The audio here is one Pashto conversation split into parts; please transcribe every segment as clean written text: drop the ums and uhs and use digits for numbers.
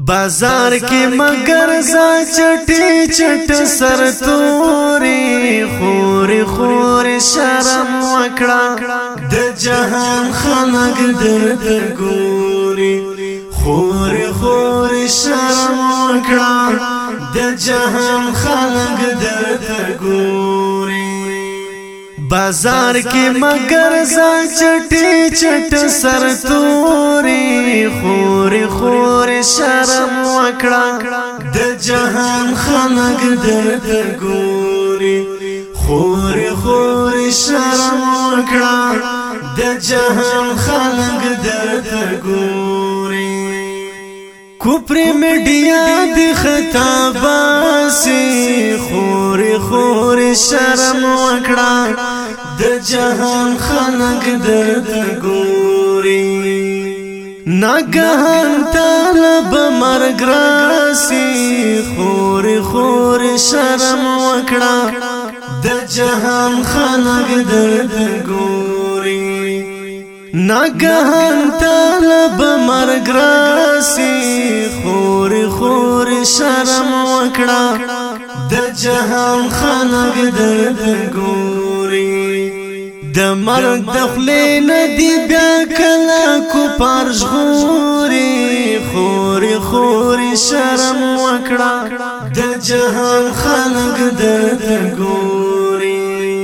بازار کی مگر زا چٹی چٹ سر توری خوری خوری شرم وکڑا د جهان خلق در گوری خوری خوری شرم وکڑا د جهان خلق در گوری بازار کی مگر زا چٹی چٹ سر توری خوری خوری شرم وکڑا د جهان خلق در گوری خوری خوری شرم وکڑا د جهان خلق در گوری کوپری میڈیا دی خطاباسی خوری خوری شرم وکڑا د جهان خلق در گوری ناگهان طالب مرگ راسی خوری خوری شرم وکڑا د جهان خلق در گوری ناگهان طالب مرگ راسی خوری خوری شرم وکڑا د جهان خلق در گوری د مرگ دخلی ندی بیا کلا کو پارش غوری خوری خوری شرم وکڑا د جهان خلق در گوری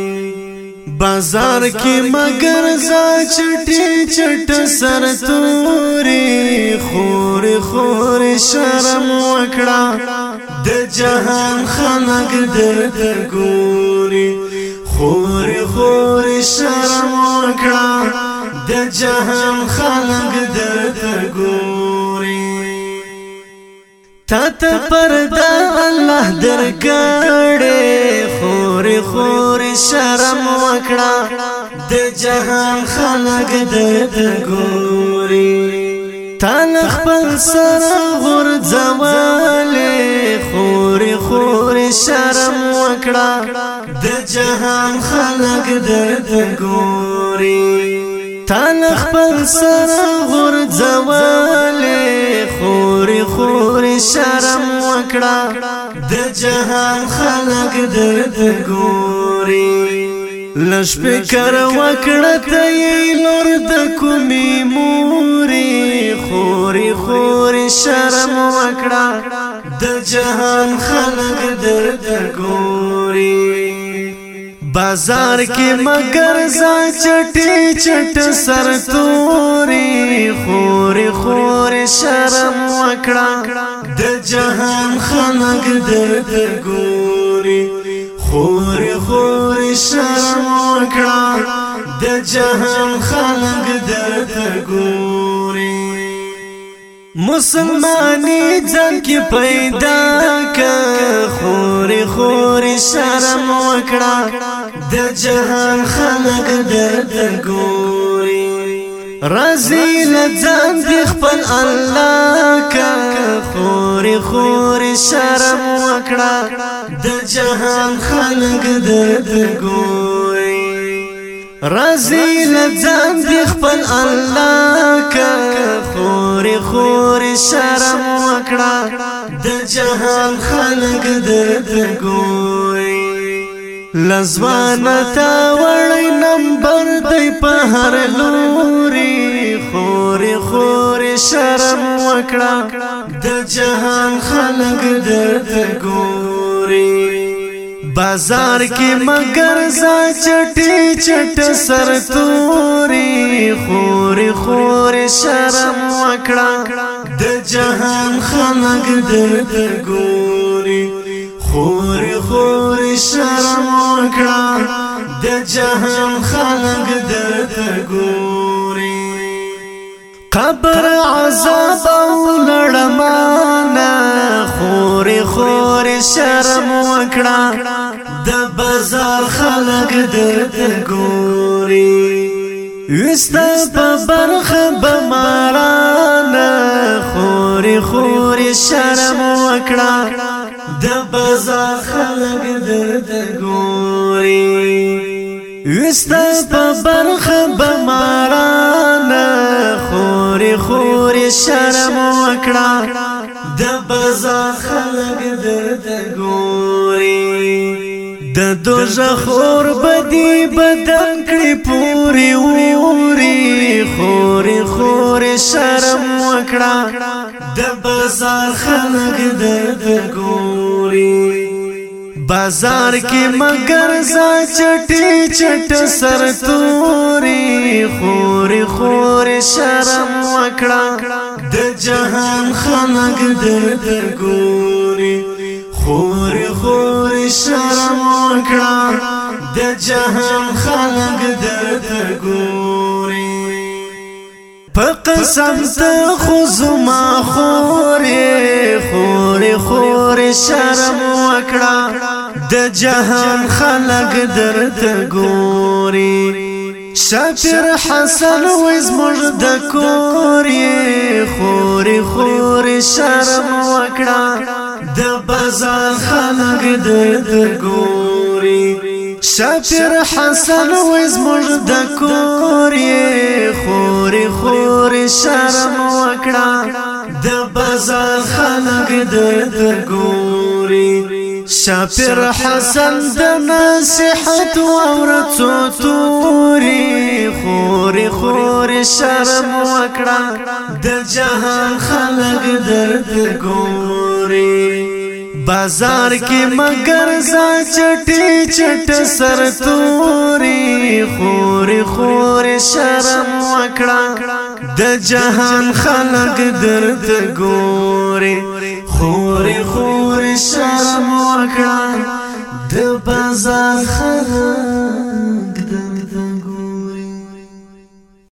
بازار کی مگر زا چٹی چٹ سر توری خوری خوری شرم وکڑا د جهان خلق در گوری خوری خوری شرم وکڑا د جهان خلق در گوری تا تا پردا اللہ در کڑے خوری خوری شرم وکڑا د جهان خلق در گوری تالخ پل سر غرد زوالی خوری خوری شرم وکڑا د جهان خلق در گوری تالخ پل سر غرد زوالی خوری خوری شرم وکڑا د جهان خلق در گوری لش فکر وکڑا تی لور د کومی موری خوری خوری شرم وکڑا د جهان خلق در گوری بازار کی مگر زا چٹی چٹ سر توری خوری خوری شرم وکڑا د جهان خلق در گوری خوری خوری شرم وکڑا د جهان خلق در گوری مسلمانی جن کی پیدا کر خوری خوری شرم وکڑا د جهان خلق در گوری رضی لجان دی خپل الله کا خوری خوری شرم وکڑا د جهان خلق در گوری رضی لجان دی خپل الله کا خوری خوری شرم وکڑا د جهان خلق در گوری لزوان تا وړی نمبر دی په هر لوري خوری خوری شرم وکړه د جهان خلق در گوری بازار کی مگر زا چٹی چٹ سر توری خوری خوری شرم وکړه د جهان خلق در گوری خوری خوری شرم وکڑا د جهان خلق در گوری قبر عذاب او لړمانا خوری خوری شرم وکڑا د بازار خلق در گوری وستا په برخ بمارانا خوری خوری شرم وکڑا د بازار خلق در گوری وستا په برخ بمارانا خوری خوری شرم وکڑا د بازار خلق درته ګوري د دوزخ اور بدی بدن کړي پوری ووري خوري خوري شرم وکړه د بازار خلق درته ګوري بازار کې مگر زا چټي چټ سر توري خوري خوري شرم وکړه د جهان خلق درته ګوري خوري خوري شرم وکړه د جهان خلق درته ګوري په قسم ته خو زما خوري خوري خوري شرم وکړه د جهان خلق درته ګوري شافر حسن وز مرد کوري خوري خوري شرم وکړه د بازار خلق درته ګوري شافر حسن وز مرد کوري خوري خوري شرم وکړه د بازار خلق درته ګوري شافر حسن د نصیحت اورڅو توري خوري خوري شرم وکړه د جهان خلق درته ګوري بازار کې مگر زا چټي چټ سر توري خوري خوري شرم وکړه د جهان خلق درته ګوري خوري خوري شرم وکړه د بازار خلق